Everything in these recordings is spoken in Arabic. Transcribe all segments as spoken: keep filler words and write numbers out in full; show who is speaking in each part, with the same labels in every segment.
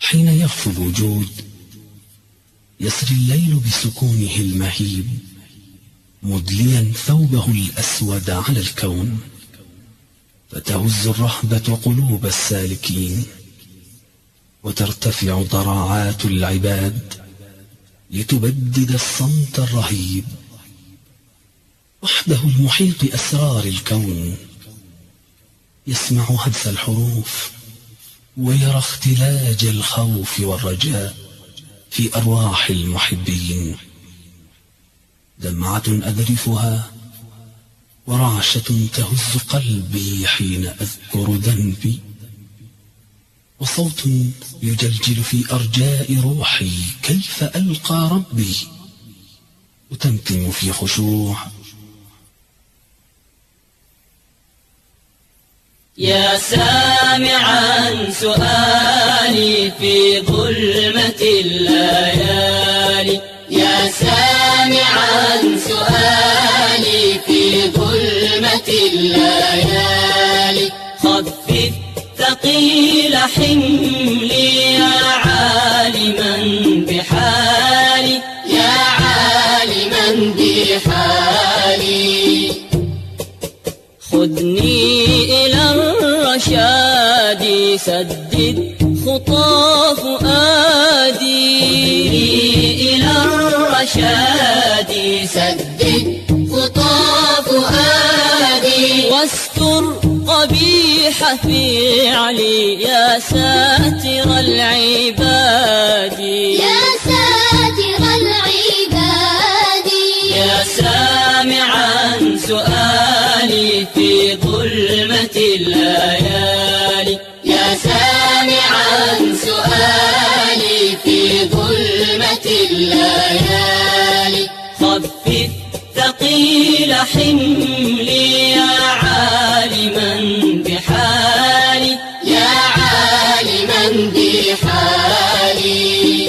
Speaker 1: حين يغفو الوجود يسري الليل بسكونه المهيب، مدليا ثوبه الأسود على الكون، فتهز الرهبة قلوب السالكين، وترتفع ضراعات العباد لتبدد الصمت الرهيب. وحده المحيط أسرار الكون يسمع هز الحروف ويرى اختلاج الخوف والرجاء في أرواح المحبين. دمعة أذرفها ورعشة تهز قلبي حين أذكر ذنبي، وصوت يجلجل في أرجاء روحي كيف ألقى ربي، وتمتم في خشوع:
Speaker 2: يا سامعا سؤالي في ظلمة الليالي، يا سامعا سؤالي في ظلمة الليالي، خفف ثقيل حملي يا عالما بحالي، يا عالما بحالي، خذني إلى الرشاد سدد خطى فؤادي، خذني إلى الرشاد سدد خطى فؤادي، واستر قبيح فعلي يا ساتر العباد،
Speaker 3: يا ساتر العباد،
Speaker 2: يا سامعا سؤالي في ظلمة الليالي، يا سامعا سؤالي في ظلمة الليالي، خفف ثقيل حملي يا عالما بحالي، يا عالما بحالي،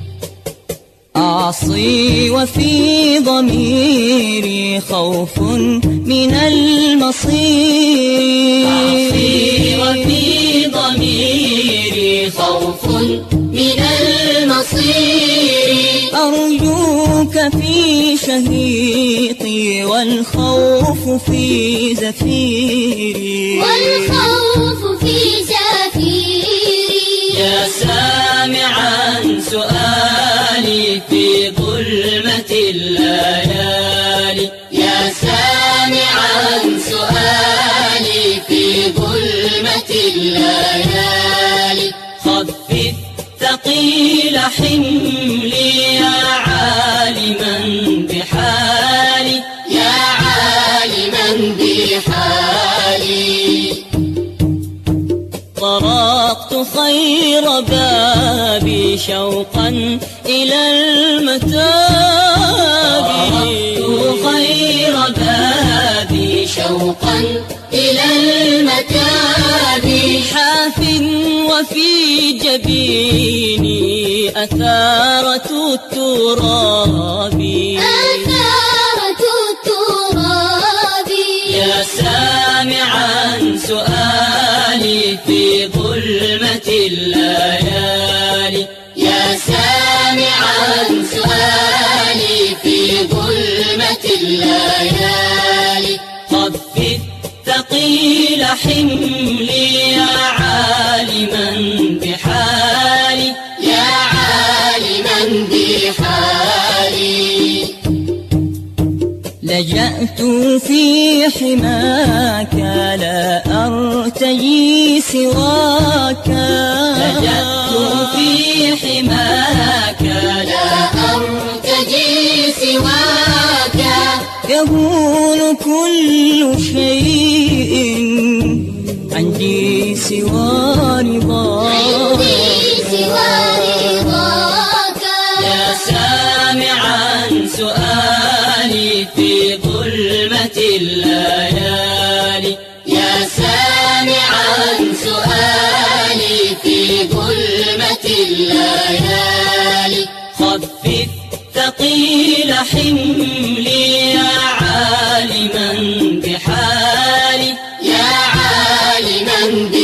Speaker 2: أعصي وفي ضميري خوف من المصير، أعصي وفي ضميري خوف من المصير، أرجوك في شهيقي والخوف في زفيري،
Speaker 3: والخوف في زفيري،
Speaker 2: يا سامعا سؤالي في ظلمة الليالي، يا سامعا سؤالي في ظلمة الليالي، خفف ثقيل حملي يا عالما بحالي، يا عالما بحالي، طرقت خير بابي شوقا إلى المتاب، طرقت خير بابي شوقا إلى المتاب، حاف وفي جبيني أثارة التراب،
Speaker 3: أثارة التراب،
Speaker 2: يا سامعا سؤالي في ظلمة الليالي، يا سامعا سؤالي في ظلمة الليالي، خفف ثقيل حملي يا عالما بحالي، يا عالما بحالي، لجأت في حماك لا أرتجي سواك، لجأت في حماك لا أرتجي سواك، يهون كل شيء عندي سوى رضاك، يا سامعا سؤالي في ظلمة الليالي، يا سامعا سؤالي في ظلمة الليالي، خفف ثقيل حملي يا عالما بحالي، يا عالما بحالي.